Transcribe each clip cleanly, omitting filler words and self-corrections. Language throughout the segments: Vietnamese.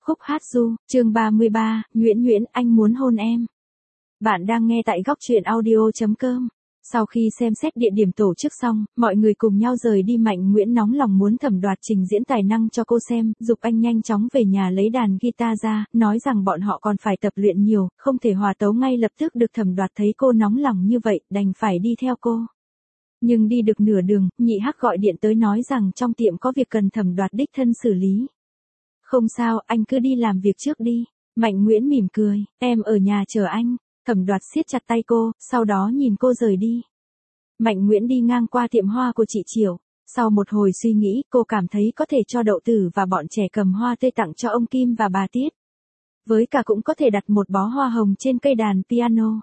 Khúc hát du, chương 33, Nguyễn Nguyễn anh muốn hôn em. Bạn đang nghe tại góc truyện audio.com. Sau khi xem xét địa điểm tổ chức xong, mọi người cùng nhau rời đi. Mạnh Nguyễn nóng lòng muốn Thẩm Đoạt trình diễn tài năng cho cô xem, giục anh nhanh chóng về nhà lấy đàn guitar ra, nói rằng bọn họ còn phải tập luyện nhiều, không thể hòa tấu ngay lập tức được. Thẩm Đoạt thấy cô nóng lòng như vậy, đành phải đi theo cô. Nhưng đi được nửa đường, Nhị Hắc gọi điện tới nói rằng trong tiệm có việc cần Thẩm Đoạt đích thân xử lý. Không sao, anh cứ đi làm việc trước đi. Mạnh Nguyễn mỉm cười, em ở nhà chờ anh. Thẩm Đoạt siết chặt tay cô, sau đó nhìn cô rời đi. Mạnh Nguyễn đi ngang qua tiệm hoa của chị Triệu. Sau một hồi suy nghĩ, cô cảm thấy có thể cho Đậu Tử và bọn trẻ cầm hoa tươi tặng cho ông Kim và bà Tiết. Với cả cũng có thể đặt một bó hoa hồng trên cây đàn piano.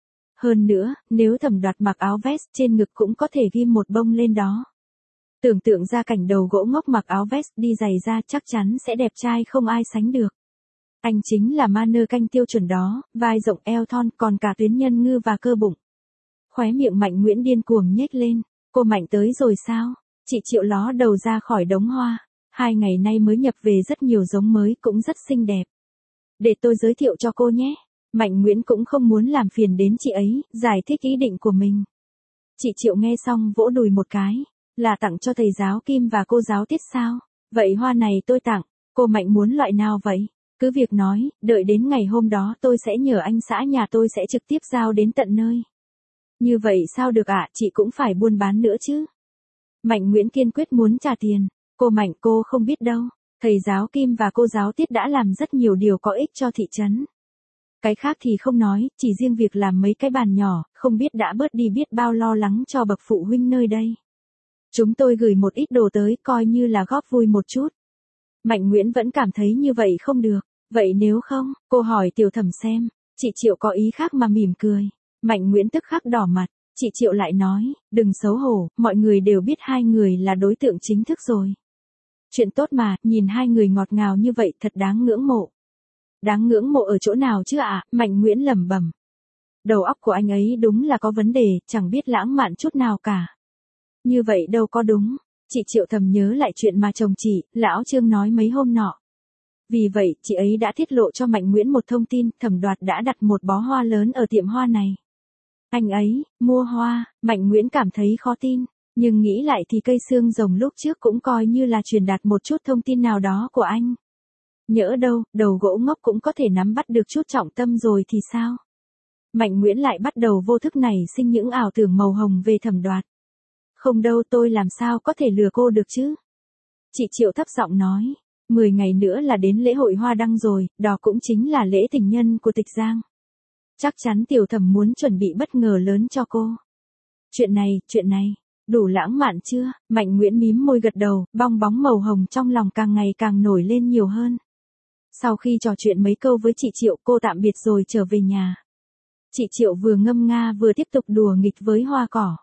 Hơn nữa, nếu Thẩm Đoạt mặc áo vest, trên ngực cũng có thể ghim một bông lên đó. Tưởng tượng ra cảnh đầu gỗ ngốc mặc áo vest đi giày da chắc chắn sẽ đẹp trai không ai sánh được. Anh chính là mannequin tiêu chuẩn đó, vai rộng eo thon còn cả tuyến nhân ngư và cơ bụng. Khóe miệng Mạnh Nguyễn điên cuồng nhếch lên, cô Mạnh tới rồi sao? Chị Triệu ló đầu ra khỏi đống hoa, 2 ngày nay mới nhập về rất nhiều giống mới cũng rất xinh đẹp. Để tôi giới thiệu cho cô nhé. Mạnh Nguyễn cũng không muốn làm phiền đến chị ấy, giải thích ý định của mình. Chị Triệu nghe xong vỗ đùi một cái. Là tặng cho thầy giáo Kim và cô giáo Tiết sao? Vậy hoa này tôi tặng, cô Mạnh muốn loại nào vậy? Cứ việc nói, đợi đến ngày hôm đó tôi sẽ nhờ anh xã nhà tôi sẽ trực tiếp giao đến tận nơi. Như vậy sao được ạ, chị cũng phải buôn bán nữa chứ. Mạnh Nguyễn kiên quyết muốn trả tiền. Cô Mạnh cô không biết đâu, thầy giáo Kim và cô giáo Tiết đã làm rất nhiều điều có ích cho thị trấn. Cái khác thì không nói, chỉ riêng việc làm mấy cái bàn nhỏ, không biết đã bớt đi biết bao lo lắng cho bậc phụ huynh nơi đây. Chúng tôi gửi một ít đồ tới coi như là góp vui một chút. Mạnh Nguyễn vẫn cảm thấy như vậy không được. Vậy nếu không, cô hỏi Tiểu Thẩm xem. Chị Triệu có ý khác mà mỉm cười. Mạnh Nguyễn tức khắc đỏ mặt. Chị Triệu lại nói, đừng xấu hổ, mọi người đều biết hai người là đối tượng chính thức rồi. Chuyện tốt mà, nhìn hai người ngọt ngào như vậy thật đáng ngưỡng mộ. Đáng ngưỡng mộ ở chỗ nào chứ ạ? Mạnh Nguyễn lẩm bẩm. Đầu óc của anh ấy đúng là có vấn đề, chẳng biết lãng mạn chút nào cả. Như vậy đâu có đúng. Chị Triệu thầm nhớ lại chuyện mà chồng chị, lão Trương nói mấy hôm nọ. Vì vậy, chị ấy đã tiết lộ cho Mạnh Nguyễn một thông tin, Thẩm Đoạt đã đặt một bó hoa lớn ở tiệm hoa này. Anh ấy, mua hoa, Mạnh Nguyễn cảm thấy khó tin, nhưng nghĩ lại thì cây xương rồng lúc trước cũng coi như là truyền đạt một chút thông tin nào đó của anh. Nhỡ đâu, đầu gỗ ngốc cũng có thể nắm bắt được chút trọng tâm rồi thì sao? Mạnh Nguyễn lại bắt đầu vô thức nảy sinh những ảo tưởng màu hồng về Thẩm Đoạt. Không đâu, tôi làm sao có thể lừa cô được chứ? Chị Triệu thấp giọng nói, 10 ngày nữa là đến lễ hội hoa đăng rồi, đó cũng chính là lễ tình nhân của Tịch Giang. Chắc chắn Tiểu Thẩm muốn chuẩn bị bất ngờ lớn cho cô. Chuyện này, đủ lãng mạn chưa? Mạnh Nguyễn mím môi gật đầu, bong bóng màu hồng trong lòng càng ngày càng nổi lên nhiều hơn. Sau khi trò chuyện mấy câu với chị Triệu, cô tạm biệt rồi trở về nhà. Chị Triệu vừa ngâm nga vừa tiếp tục đùa nghịch với hoa cỏ.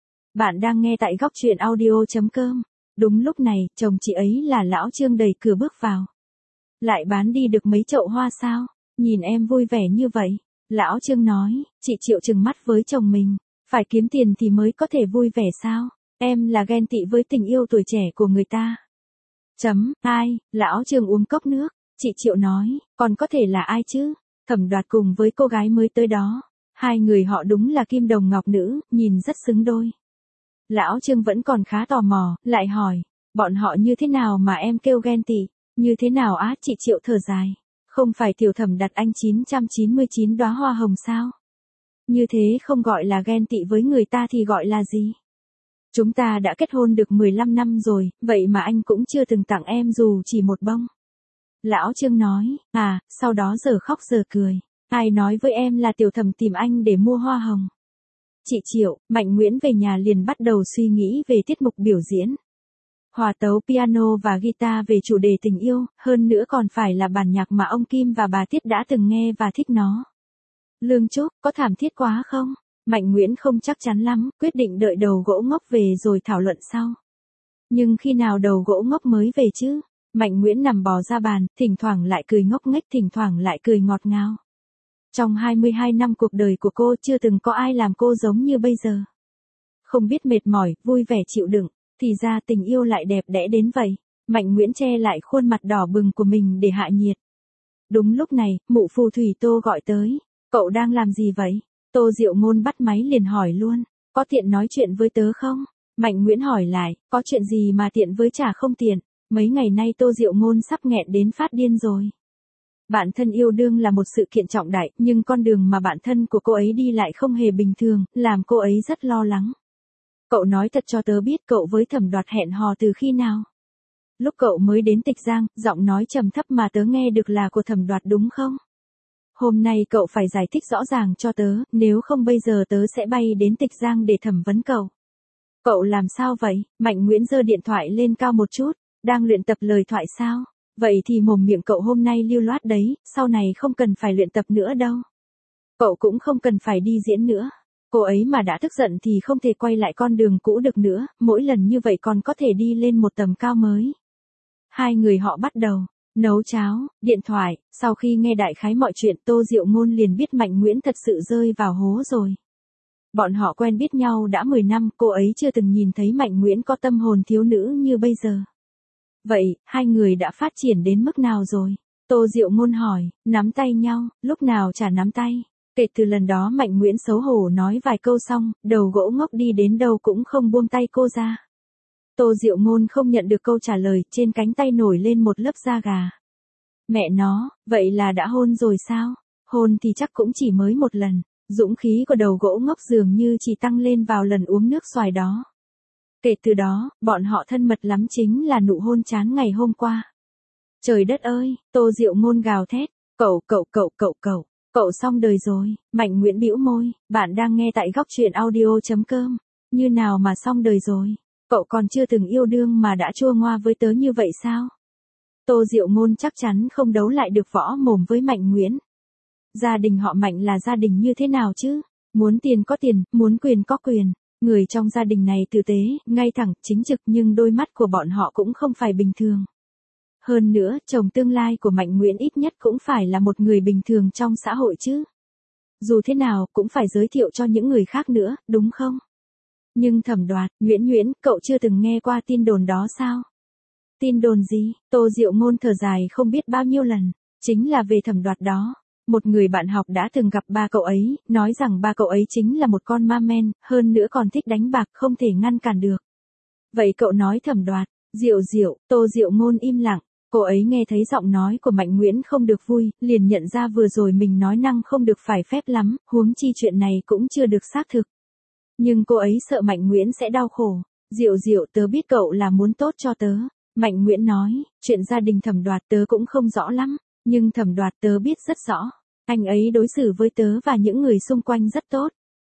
Bạn đang nghe tại góc truyện audio.com. Đúng lúc này, chồng chị ấy là lão Trương đẩy cửa bước vào. Lại bán đi được mấy chậu hoa sao? Nhìn em vui vẻ như vậy. Lão Trương nói, chị Triệu trừng mắt với chồng mình. Phải kiếm tiền thì mới có thể vui vẻ sao? Em là ghen tị với tình yêu tuổi trẻ của người ta. Ai, lão Trương uống cốc nước. Chị Triệu nói, còn có thể là ai chứ? Thẩm Đoạt cùng với cô gái mới tới đó. Hai người họ đúng là kim đồng ngọc nữ, nhìn rất xứng đôi. Lão Trương vẫn còn khá tò mò, lại hỏi, bọn họ như thế nào mà em kêu ghen tị? Như thế nào á? Chị Triệu thở dài. Không phải Tiểu Thẩm đặt anh 999 đóa hoa hồng sao? Như thế không gọi là ghen tị với người ta thì gọi là gì? Chúng ta đã kết hôn được 15 năm rồi, vậy mà anh cũng chưa từng tặng em dù chỉ một bông. Lão Trương nói, sau đó giờ khóc giờ cười. Ai nói với em là Tiểu Thẩm tìm anh để mua hoa hồng? Chị Triệu, Mạnh Nguyễn về nhà liền bắt đầu suy nghĩ về tiết mục biểu diễn. Hòa tấu piano và guitar về chủ đề tình yêu, hơn nữa còn phải là bản nhạc mà ông Kim và bà Tiết đã từng nghe và thích nó. Lương Trúc, có thảm thiết quá không? Mạnh Nguyễn không chắc chắn lắm, quyết định đợi đầu gỗ ngốc về rồi thảo luận sau. Nhưng khi nào đầu gỗ ngốc mới về chứ? Mạnh Nguyễn nằm bò ra bàn, thỉnh thoảng lại cười ngốc nghếch, thỉnh thoảng lại cười ngọt ngào. Trong 22 năm cuộc đời của cô chưa từng có ai làm cô giống như bây giờ. Không biết mệt mỏi, vui vẻ chịu đựng, thì ra tình yêu lại đẹp đẽ đến vậy. Mạnh Nguyễn che lại khuôn mặt đỏ bừng của mình để hạ nhiệt. Đúng lúc này, mụ phù thủy Tô gọi tới. Cậu đang làm gì vậy? Tô Diệu Ngôn bắt máy liền hỏi luôn. Có tiện nói chuyện với tớ không? Mạnh Nguyễn hỏi lại, có chuyện gì mà tiện với chả không tiện. Mấy ngày nay Tô Diệu Ngôn sắp nghẹn đến phát điên rồi. Bạn thân yêu đương là một sự kiện trọng đại, nhưng con đường mà bạn thân của cô ấy đi lại không hề bình thường, làm cô ấy rất lo lắng. Cậu nói thật cho tớ biết cậu với Thẩm Đoạt hẹn hò từ khi nào? Lúc cậu mới đến Tịch Giang, giọng nói trầm thấp mà tớ nghe được là của Thẩm Đoạt đúng không? Hôm nay cậu phải giải thích rõ ràng cho tớ, nếu không bây giờ tớ sẽ bay đến Tịch Giang để thẩm vấn cậu. Cậu làm sao vậy? Mạnh Nguyễn giơ điện thoại lên cao một chút, đang luyện tập lời thoại sao? Vậy thì mồm miệng cậu hôm nay lưu loát đấy, sau này không cần phải luyện tập nữa đâu. Cậu cũng không cần phải đi diễn nữa. Cô ấy mà đã tức giận thì không thể quay lại con đường cũ được nữa, mỗi lần như vậy còn có thể đi lên một tầm cao mới. Hai người họ bắt đầu nấu cháo, điện thoại, sau khi nghe đại khái mọi chuyện Tô Diệu Ngôn liền biết Mạnh Nguyễn thật sự rơi vào hố rồi. Bọn họ quen biết nhau đã 10 năm, cô ấy chưa từng nhìn thấy Mạnh Nguyễn có tâm hồn thiếu nữ như bây giờ. Vậy, hai người đã phát triển đến mức nào rồi? Tô Diệu Ngôn hỏi, nắm tay nhau, lúc nào chả nắm tay. Kể từ lần đó Mạnh Nguyễn xấu hổ nói vài câu xong, đầu gỗ ngốc đi đến đâu cũng không buông tay cô ra. Tô Diệu Ngôn không nhận được câu trả lời, trên cánh tay nổi lên một lớp da gà. Mẹ nó, vậy là đã hôn rồi sao? Hôn thì chắc cũng chỉ mới một lần. Dũng khí của đầu gỗ ngốc dường như chỉ tăng lên vào lần uống nước xoài đó. Kể từ đó, bọn họ thân mật lắm chính là nụ hôn chán ngày hôm qua. Trời đất ơi, Tô Diệu Ngôn gào thét, cậu xong đời rồi. Mạnh Nguyễn bĩu môi, bạn đang nghe tại góc truyện audio.com. Như nào mà xong đời rồi? Cậu còn chưa từng yêu đương mà đã chua ngoa với tớ như vậy sao? Tô Diệu Ngôn chắc chắn không đấu lại được võ mồm với Mạnh Nguyễn. Gia đình họ Mạnh là gia đình như thế nào chứ? Muốn tiền có tiền, muốn quyền có quyền. Người trong gia đình này tử tế, ngay thẳng, chính trực nhưng đôi mắt của bọn họ cũng không phải bình thường. Hơn nữa, chồng tương lai của Mạnh Nguyễn ít nhất cũng phải là một người bình thường trong xã hội chứ. Dù thế nào, cũng phải giới thiệu cho những người khác nữa, đúng không? Nhưng Thẩm Đoạt, Nguyễn, cậu chưa từng nghe qua tin đồn đó sao? Tin đồn gì? Tô Diệu Ngôn thở dài không biết bao nhiêu lần. Chính là về Thẩm Đoạt đó. Một người bạn học đã từng gặp ba cậu ấy, nói rằng ba cậu ấy chính là một con ma men, hơn nữa còn thích đánh bạc không thể ngăn cản được. Vậy cậu nói Thẩm Đoạt, Tô Diệu Ngôn im lặng. Cô ấy nghe thấy giọng nói của Mạnh Nguyễn không được vui, liền nhận ra vừa rồi mình nói năng không được phải phép lắm, huống chi chuyện này cũng chưa được xác thực. Nhưng cô ấy sợ Mạnh Nguyễn sẽ đau khổ. Tớ biết cậu là muốn tốt cho tớ. Mạnh Nguyễn nói, chuyện gia đình Thẩm Đoạt tớ cũng không rõ lắm, nhưng Thẩm Đoạt tớ biết rất rõ. Anh ấy đối xử với tớ và những người xung quanh rất tốt.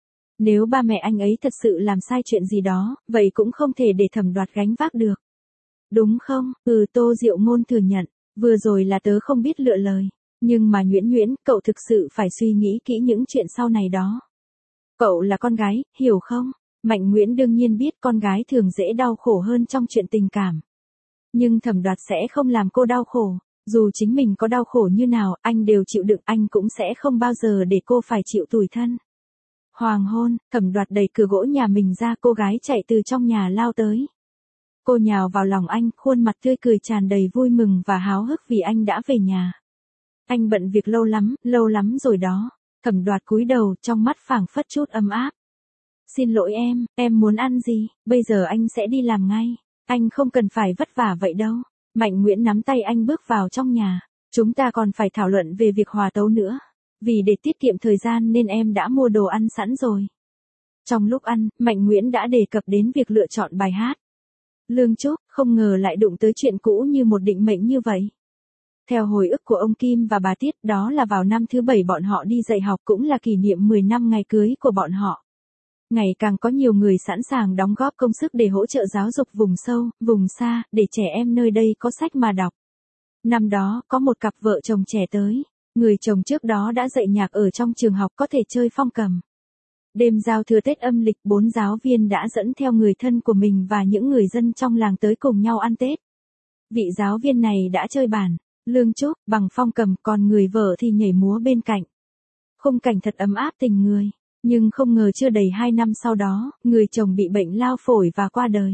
Nếu ba mẹ anh ấy thật sự làm sai chuyện gì đó, vậy cũng không thể để Thẩm Đoạt gánh vác được. Đúng không? Tô Diệu Ngôn thừa nhận, vừa rồi là tớ không biết lựa lời. Nhưng mà Nguyễn, cậu thực sự phải suy nghĩ kỹ những chuyện sau này đó. Cậu là con gái, hiểu không? Mạnh Nguyễn đương nhiên biết con gái thường dễ đau khổ hơn trong chuyện tình cảm. Nhưng Thẩm Đoạt sẽ không làm cô đau khổ. Dù chính mình có đau khổ như nào, anh đều chịu đựng, anh cũng sẽ không bao giờ để cô phải chịu tủi thân. Hoàng hôn, Thẩm Đoạt đẩy cửa gỗ nhà mình ra, cô gái chạy từ trong nhà lao tới. Cô nhào vào lòng anh, khuôn mặt tươi cười tràn đầy vui mừng và háo hức vì anh đã về nhà. Anh bận việc lâu lắm rồi đó. Thẩm Đoạt cúi đầu, trong mắt phảng phất chút ấm áp. Xin lỗi em muốn ăn gì, bây giờ anh sẽ đi làm ngay. Anh không cần phải vất vả vậy đâu. Mạnh Nguyễn nắm tay anh bước vào trong nhà. Chúng ta còn phải thảo luận về việc hòa tấu nữa. Vì để tiết kiệm thời gian nên em đã mua đồ ăn sẵn rồi. Trong lúc ăn, Mạnh Nguyễn đã đề cập đến việc lựa chọn bài hát. Lương Trúc, không ngờ lại đụng tới chuyện cũ như một định mệnh như vậy. Theo hồi ức của ông Kim và bà Tiết, đó là vào năm thứ 7 bọn họ đi dạy học, cũng là kỷ niệm 10 năm ngày cưới của bọn họ. Ngày càng có nhiều người sẵn sàng đóng góp công sức để hỗ trợ giáo dục vùng sâu, vùng xa, để trẻ em nơi đây có sách mà đọc. Năm đó, có một cặp vợ chồng trẻ tới. Người chồng trước đó đã dạy nhạc ở trong trường học, có thể chơi phong cầm. Đêm giao thừa Tết âm lịch, 4 giáo viên đã dẫn theo người thân của mình và những người dân trong làng tới cùng nhau ăn Tết. Vị giáo viên này đã chơi bản, Lương Trúc, bằng phong cầm, còn người vợ thì nhảy múa bên cạnh. Khung cảnh thật ấm áp tình người. Nhưng không ngờ chưa đầy 2 năm sau đó, người chồng bị bệnh lao phổi và qua đời.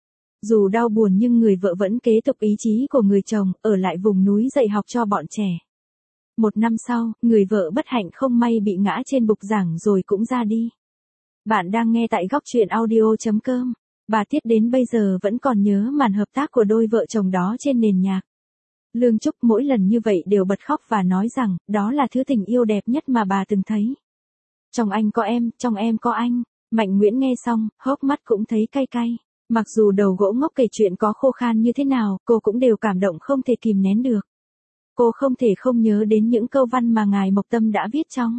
Dù đau buồn nhưng người vợ vẫn kế tục ý chí của người chồng, ở lại vùng núi dạy học cho bọn trẻ. 1 năm sau, người vợ bất hạnh không may bị ngã trên bục giảng rồi cũng ra đi. Bạn đang nghe tại góc truyện audio.com. Bà Tiết đến bây giờ vẫn còn nhớ màn hợp tác của đôi vợ chồng đó trên nền nhạc. Lương Trúc mỗi lần như vậy đều bật khóc và nói rằng, đó là thứ tình yêu đẹp nhất mà bà từng thấy. Trong anh có em, trong em có anh. Mạnh Nguyễn nghe xong, hốc mắt cũng thấy cay cay. Mặc dù đầu gỗ ngốc kể chuyện có khô khan như thế nào, cô cũng đều cảm động không thể kìm nén được. Cô không thể không nhớ đến những câu văn mà ngài Mộc Tâm đã viết trong.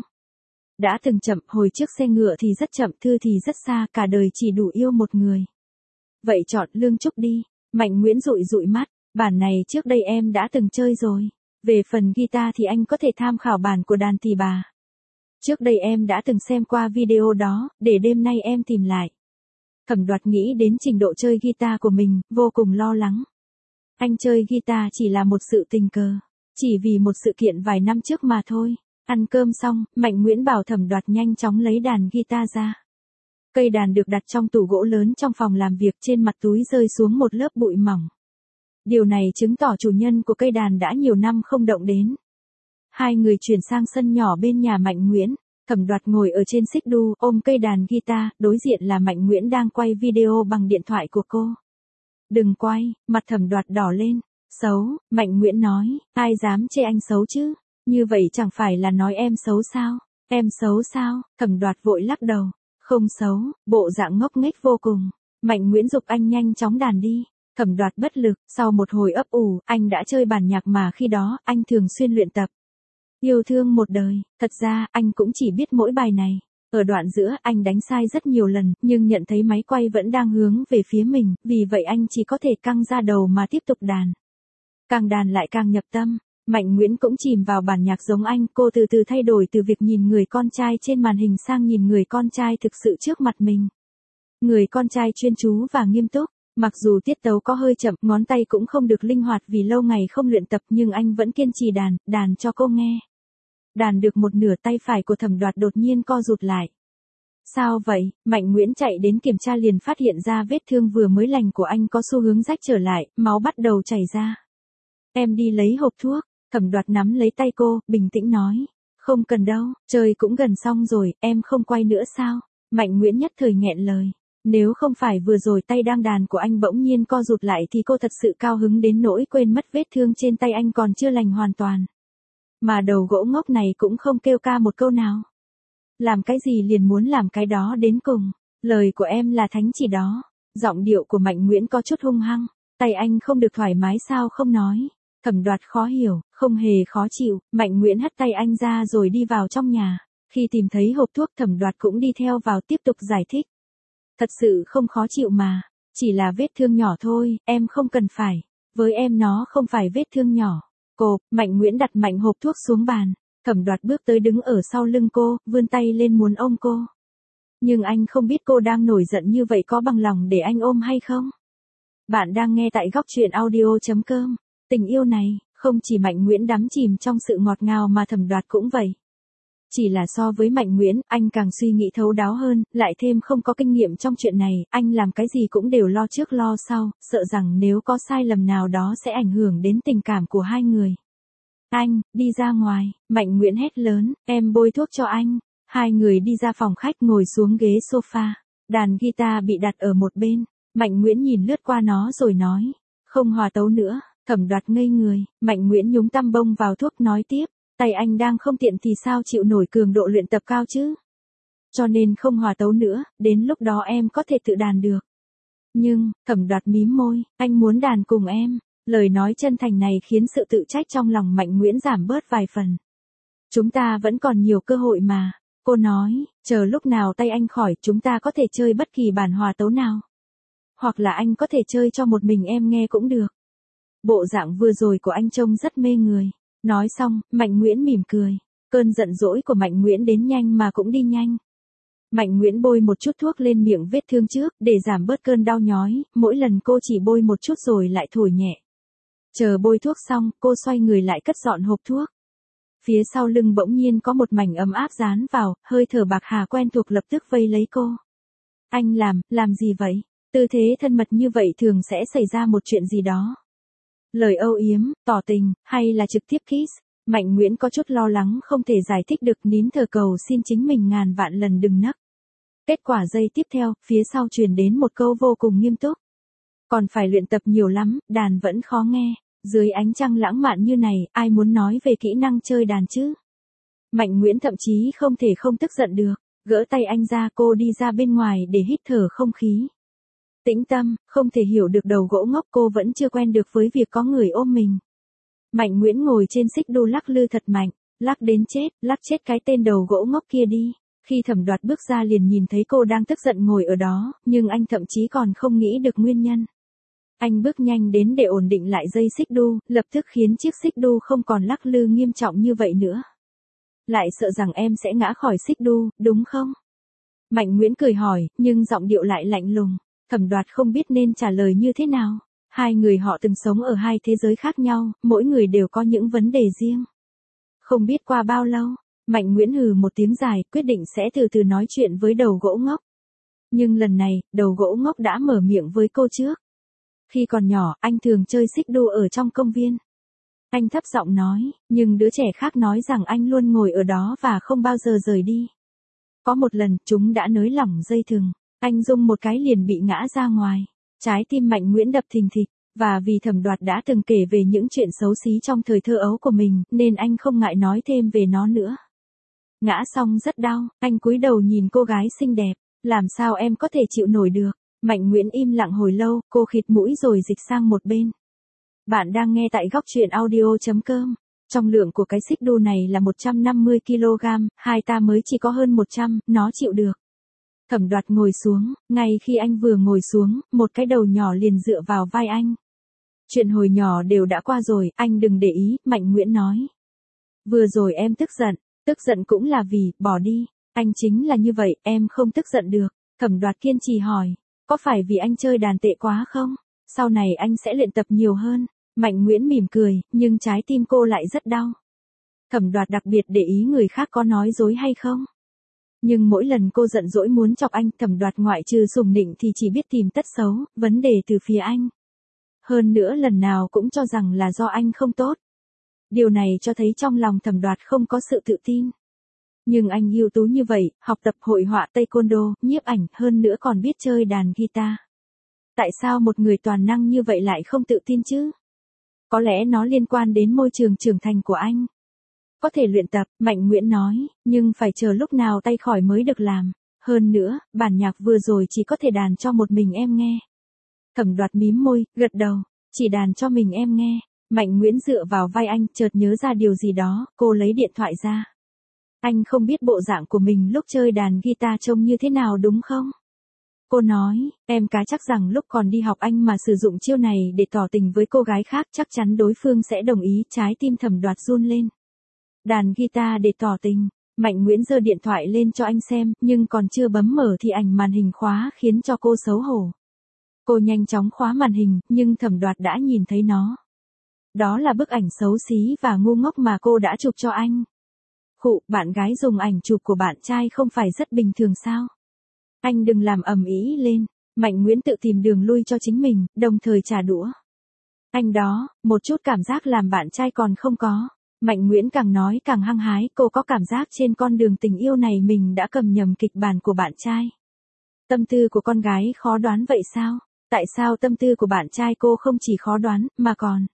Đã từng chậm, hồi trước xe ngựa thì rất chậm, thư thì rất xa, cả đời chỉ đủ yêu một người. Vậy chọn Lương Trúc đi. Mạnh Nguyễn dụi dụi mắt, bản này trước đây em đã từng chơi rồi. Về phần guitar thì anh có thể tham khảo bản của đàn tỳ bà. Trước đây em đã từng xem qua video đó, để đêm nay em tìm lại. Thẩm Đoạt nghĩ đến trình độ chơi guitar của mình, vô cùng lo lắng. Anh chơi guitar chỉ là một sự tình cờ, chỉ vì một sự kiện vài năm trước mà thôi. Ăn cơm xong, Mạnh Nguyễn bảo Thẩm Đoạt nhanh chóng lấy đàn guitar ra. Cây đàn được đặt trong tủ gỗ lớn trong phòng làm việc, trên mặt túi rơi xuống một lớp bụi mỏng. Điều này chứng tỏ chủ nhân của cây đàn đã nhiều năm không động đến. Hai người chuyển sang sân nhỏ bên nhà Mạnh Nguyễn. Thẩm Đoạt ngồi ở trên xích đu, ôm cây đàn guitar, đối diện là Mạnh Nguyễn đang quay video bằng điện thoại của cô. Đừng quay, mặt Thẩm Đoạt đỏ lên. Xấu, Mạnh Nguyễn nói, ai dám chê anh xấu chứ? Như vậy chẳng phải là nói em xấu sao? Em xấu sao? Thẩm Đoạt vội lắc đầu. Không xấu, bộ dạng ngốc nghếch vô cùng. Mạnh Nguyễn giục anh nhanh chóng đàn đi. Thẩm Đoạt bất lực, sau một hồi ấp ủ, anh đã chơi bản nhạc mà khi đó, anh thường xuyên luyện tập. Yêu thương một đời, thật ra, anh cũng chỉ biết mỗi bài này. Ở đoạn giữa, anh đánh sai rất nhiều lần, nhưng nhận thấy máy quay vẫn đang hướng về phía mình, vì vậy anh chỉ có thể căng ra đầu mà tiếp tục đàn. Càng đàn lại càng nhập tâm. Mạnh Nguyễn cũng chìm vào bản nhạc giống anh, cô từ từ thay đổi từ việc nhìn người con trai trên màn hình sang nhìn người con trai thực sự trước mặt mình. Người con trai chuyên chú và nghiêm túc, mặc dù tiết tấu có hơi chậm, ngón tay cũng không được linh hoạt vì lâu ngày không luyện tập, nhưng anh vẫn kiên trì đàn cho cô nghe. Đàn được một nửa, tay phải của Thẩm Đoạt đột nhiên co rụt lại. Sao vậy? Mạnh Nguyễn chạy đến kiểm tra liền phát hiện ra vết thương vừa mới lành của anh có xu hướng rách trở lại, máu bắt đầu chảy ra. Em đi lấy hộp thuốc. Thẩm Đoạt nắm lấy tay cô, bình tĩnh nói. Không cần đâu, chơi cũng gần xong rồi, em không quay nữa sao? Mạnh Nguyễn nhất thời nghẹn lời. Nếu không phải vừa rồi tay đang đàn của anh bỗng nhiên co rụt lại thì cô thật sự cao hứng đến nỗi quên mất vết thương trên tay anh còn chưa lành hoàn toàn. Mà đầu gỗ ngốc này cũng không kêu ca một câu nào. Làm cái gì liền muốn làm cái đó đến cùng. Lời của em là thánh chỉ đó. Giọng điệu của Mạnh Nguyễn có chút hung hăng. Tay anh không được thoải mái sao không nói. Thẩm Đoạt khó hiểu, không hề khó chịu. Mạnh Nguyễn hất tay anh ra rồi đi vào trong nhà. Khi tìm thấy hộp thuốc, Thẩm Đoạt cũng đi theo vào tiếp tục giải thích. Thật sự không khó chịu mà. Chỉ là vết thương nhỏ thôi, em không cần phải. Với em nó không phải vết thương nhỏ. Cô, Mạnh Nguyễn đặt mạnh hộp thuốc xuống bàn. Thẩm Đoạt bước tới đứng ở sau lưng cô, vươn tay lên muốn ôm cô. Nhưng anh không biết cô đang nổi giận như vậy có bằng lòng để anh ôm hay không? Bạn đang nghe tại góc truyện audio.com. Tình yêu này, không chỉ Mạnh Nguyễn đắm chìm trong sự ngọt ngào mà Thẩm Đoạt cũng vậy. Chỉ là so với Mạnh Nguyễn, anh càng suy nghĩ thấu đáo hơn, lại thêm không có kinh nghiệm trong chuyện này, anh làm cái gì cũng đều lo trước lo sau, sợ rằng nếu có sai lầm nào đó sẽ ảnh hưởng đến tình cảm của hai người. Anh, đi ra ngoài, Mạnh Nguyễn hét lớn, em bôi thuốc cho anh. Hai người đi ra phòng khách ngồi xuống ghế sofa, đàn guitar bị đặt ở một bên, Mạnh Nguyễn nhìn lướt qua nó rồi nói, không hòa tấu nữa. Thẩm Đoạt ngây người, Mạnh Nguyễn nhúng tăm bông vào thuốc nói tiếp, tay anh đang không tiện thì sao chịu nổi cường độ luyện tập cao chứ? Cho nên không hòa tấu nữa, đến lúc đó em có thể tự đàn được. Nhưng, Thẩm Đoạt mím môi, anh muốn đàn cùng em. Lời nói chân thành này khiến sự tự trách trong lòng Mạnh Nguyễn giảm bớt vài phần. Chúng ta vẫn còn nhiều cơ hội mà. Cô nói, chờ lúc nào tay anh khỏi chúng ta có thể chơi bất kỳ bản hòa tấu nào. Hoặc là anh có thể chơi cho một mình em nghe cũng được. Bộ dạng vừa rồi của anh trông rất mê người. Nói xong, Mạnh Nguyễn mỉm cười. Cơn giận dỗi của Mạnh Nguyễn đến nhanh mà cũng đi nhanh. Mạnh Nguyễn bôi một chút thuốc lên miệng vết thương trước, để giảm bớt cơn đau nhói, mỗi lần cô chỉ bôi một chút rồi lại thổi nhẹ. Chờ bôi thuốc xong, cô xoay người lại cất dọn hộp thuốc. Phía sau lưng bỗng nhiên có một mảnh ấm áp dán vào, hơi thở bạc hà quen thuộc lập tức vây lấy cô. Anh làm gì vậy? Tư thế thân mật như vậy thường sẽ xảy ra một chuyện gì đó. Lời âu yếm, tỏ tình, hay là trực tiếp kiss. Mạnh Nguyễn có chút lo lắng không thể giải thích được, nín thở cầu xin chính mình ngàn vạn lần đừng nấc. Kết quả giây tiếp theo, phía sau truyền đến một câu vô cùng nghiêm túc. Còn phải luyện tập nhiều lắm, đàn vẫn khó nghe. Dưới ánh trăng lãng mạn như này, ai muốn nói về kỹ năng chơi đàn chứ? Mạnh Nguyễn thậm chí không thể không tức giận được. Gỡ tay anh ra, cô đi ra bên ngoài để hít thở không khí. Tĩnh tâm, không thể hiểu được đầu gỗ ngốc, cô vẫn chưa quen được với việc có người ôm mình. Mạnh Nguyễn ngồi trên xích đu lắc lư thật mạnh, lắc đến chết, lắc chết cái tên đầu gỗ ngốc kia đi. Khi Thẩm Đoạt bước ra liền nhìn thấy cô đang tức giận ngồi ở đó, nhưng anh thậm chí còn không nghĩ được nguyên nhân. Anh bước nhanh đến để ổn định lại dây xích đu, lập tức khiến chiếc xích đu không còn lắc lư nghiêm trọng như vậy nữa. Lại sợ rằng em sẽ ngã khỏi xích đu, đúng không? Mạnh Nguyễn cười hỏi, nhưng giọng điệu lại lạnh lùng. Thẩm Đoạt không biết nên trả lời như thế nào. Hai người họ từng sống ở hai thế giới khác nhau, mỗi người đều có những vấn đề riêng. Không biết qua bao lâu, Mạnh Nguyễn hừ một tiếng dài, quyết định sẽ từ từ nói chuyện với đầu gỗ ngốc. Nhưng lần này, đầu gỗ ngốc đã mở miệng với cô trước. Khi còn nhỏ, anh thường chơi xích đu ở trong công viên. Anh thấp giọng nói, nhưng đứa trẻ khác nói rằng anh luôn ngồi ở đó và không bao giờ rời đi. Có một lần, chúng đã nới lỏng dây thừng. Anh rung một cái liền bị ngã ra ngoài. Trái tim Mạnh Nguyễn đập thình thịch. Và vì Thẩm Đoạt đã từng kể về những chuyện xấu xí trong thời thơ ấu của mình, nên anh không ngại nói thêm về nó nữa. Ngã xong rất đau, anh cúi đầu nhìn cô gái xinh đẹp. Làm sao em có thể chịu nổi được? Mạnh Nguyễn im lặng hồi lâu, cô khịt mũi rồi dịch sang một bên. Bạn đang nghe tại góc truyện audio.com. Trọng lượng của cái xích đu này là 150 kg, hai ta mới chỉ có hơn 100, nó chịu được. Thẩm Đoạt ngồi xuống, ngay khi anh vừa ngồi xuống, một cái đầu nhỏ liền dựa vào vai anh. Chuyện hồi nhỏ đều đã qua rồi, anh đừng để ý, Mạnh Nguyễn nói. Vừa rồi em tức giận cũng là vì, bỏ đi, anh chính là như vậy, em không tức giận được. Thẩm Đoạt kiên trì hỏi, có phải vì anh chơi đàn tệ quá không? Sau này anh sẽ luyện tập nhiều hơn. Mạnh Nguyễn mỉm cười, nhưng trái tim cô lại rất đau. Thẩm Đoạt đặc biệt để ý người khác có nói dối hay không. Nhưng mỗi lần cô giận dỗi muốn chọc anh, Thẩm Đoạt ngoại trừ sủng nịnh thì chỉ biết tìm tất xấu, vấn đề từ phía anh. Hơn nữa lần nào cũng cho rằng là do anh không tốt. Điều này cho thấy trong lòng Thẩm Đoạt không có sự tự tin. Nhưng anh ưu tú như vậy, học tập hội họa taekwondo, nhiếp ảnh, hơn nữa còn biết chơi đàn guitar. Tại sao một người toàn năng như vậy lại không tự tin chứ? Có lẽ nó liên quan đến môi trường trưởng thành của anh. Có thể luyện tập, Mạnh Nguyễn nói, nhưng phải chờ lúc nào tay khỏi mới được làm. Hơn nữa, bản nhạc vừa rồi chỉ có thể đàn cho một mình em nghe. Thẩm Đoạt mím môi, gật đầu, chỉ đàn cho mình em nghe. Mạnh Nguyễn dựa vào vai anh, chợt nhớ ra điều gì đó, cô lấy điện thoại ra. Anh không biết bộ dạng của mình lúc chơi đàn guitar trông như thế nào đúng không? Cô nói, em cá chắc rằng lúc còn đi học anh mà sử dụng chiêu này để tỏ tình với cô gái khác chắc chắn đối phương sẽ đồng ý. Trái tim Thẩm Đoạt run lên. Đàn guitar để tỏ tình. Mạnh Nguyễn giơ điện thoại lên cho anh xem, nhưng còn chưa bấm mở thì ảnh màn hình khóa khiến cho cô xấu hổ. Cô nhanh chóng khóa màn hình, nhưng Thẩm Đoạt đã nhìn thấy nó. Đó là bức ảnh xấu xí và ngu ngốc mà cô đã chụp cho anh. Khụ, bạn gái dùng ảnh chụp của bạn trai không phải rất bình thường sao? Anh đừng làm ầm ĩ lên. Mạnh Nguyễn tự tìm đường lui cho chính mình, đồng thời trả đũa. Anh đó, một chút cảm giác làm bạn trai còn không có. Mạnh Nguyễn càng nói càng hăng hái, cô có cảm giác trên con đường tình yêu này mình đã cầm nhầm kịch bản của bạn trai. Tâm tư của con gái khó đoán vậy sao? Tại sao tâm tư của bạn trai cô không chỉ khó đoán, mà còn...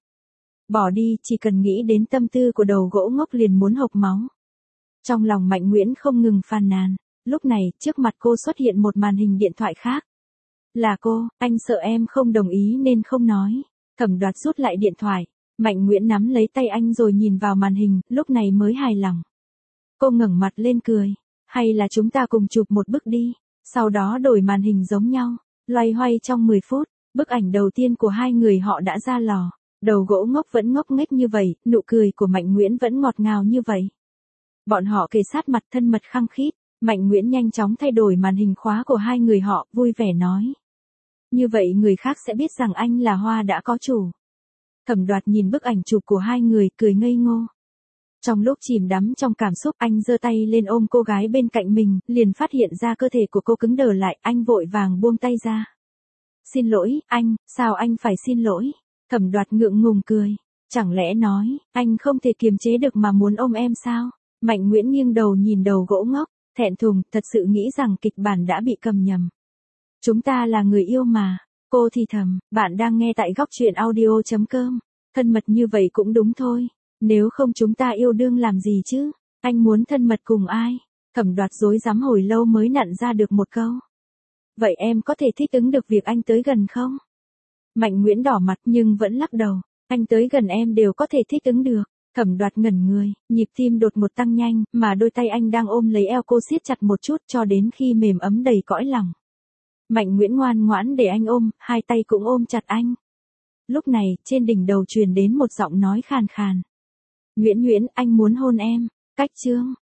Bỏ đi, chỉ cần nghĩ đến tâm tư của đầu gỗ ngốc liền muốn hộc máu. Trong lòng Mạnh Nguyễn không ngừng phàn nàn. Lúc này, trước mặt cô xuất hiện một màn hình điện thoại khác. Là cô, anh sợ em không đồng ý nên không nói. Thẩm Đoạt rút lại điện thoại. Mạnh Nguyễn nắm lấy tay anh rồi nhìn vào màn hình, lúc này mới hài lòng. Cô ngẩng mặt lên cười. Hay là chúng ta cùng chụp một bức đi. Sau đó đổi màn hình giống nhau. Loay hoay trong 10 phút, bức ảnh đầu tiên của hai người họ đã ra lò. Đầu gỗ ngốc vẫn ngốc nghếch như vậy, nụ cười của Mạnh Nguyễn vẫn ngọt ngào như vậy. Bọn họ kề sát mặt thân mật khăng khít. Mạnh Nguyễn nhanh chóng thay đổi màn hình khóa của hai người họ, vui vẻ nói. Như vậy người khác sẽ biết rằng anh là hoa đã có chủ. Thẩm Đoạt nhìn bức ảnh chụp của hai người, cười ngây ngô. Trong lúc chìm đắm trong cảm xúc, anh giơ tay lên ôm cô gái bên cạnh mình, liền phát hiện ra cơ thể của cô cứng đờ lại, anh vội vàng buông tay ra. Xin lỗi, anh, sao anh phải xin lỗi? Thẩm Đoạt ngượng ngùng cười. Chẳng lẽ nói, anh không thể kiềm chế được mà muốn ôm em sao? Mạnh Nguyễn nghiêng đầu nhìn đầu gỗ ngốc, thẹn thùng, thật sự nghĩ rằng kịch bản đã bị cầm nhầm. Chúng ta là người yêu mà. Cô thì thầm, bạn đang nghe tại góc truyện audio.com. Thân mật như vậy cũng đúng thôi. Nếu không chúng ta yêu đương làm gì chứ? Anh muốn thân mật cùng ai? Thẩm Đoạt rối rắm hồi lâu mới nặn ra được một câu. Vậy em có thể thích ứng được việc anh tới gần không? Mạnh Nguyễn đỏ mặt nhưng vẫn lắc đầu. Anh tới gần em đều có thể thích ứng được. Thẩm Đoạt ngẩn người, nhịp tim đột ngột tăng nhanh, mà đôi tay anh đang ôm lấy eo cô siết chặt một chút cho đến khi mềm ấm đầy cõi lòng. Mạnh Nguyễn ngoan ngoãn để anh ôm, hai tay cũng ôm chặt anh. Lúc này, trên đỉnh đầu truyền đến một giọng nói khàn khàn. Nguyễn Nguyễn, anh muốn hôn em. Cách chương.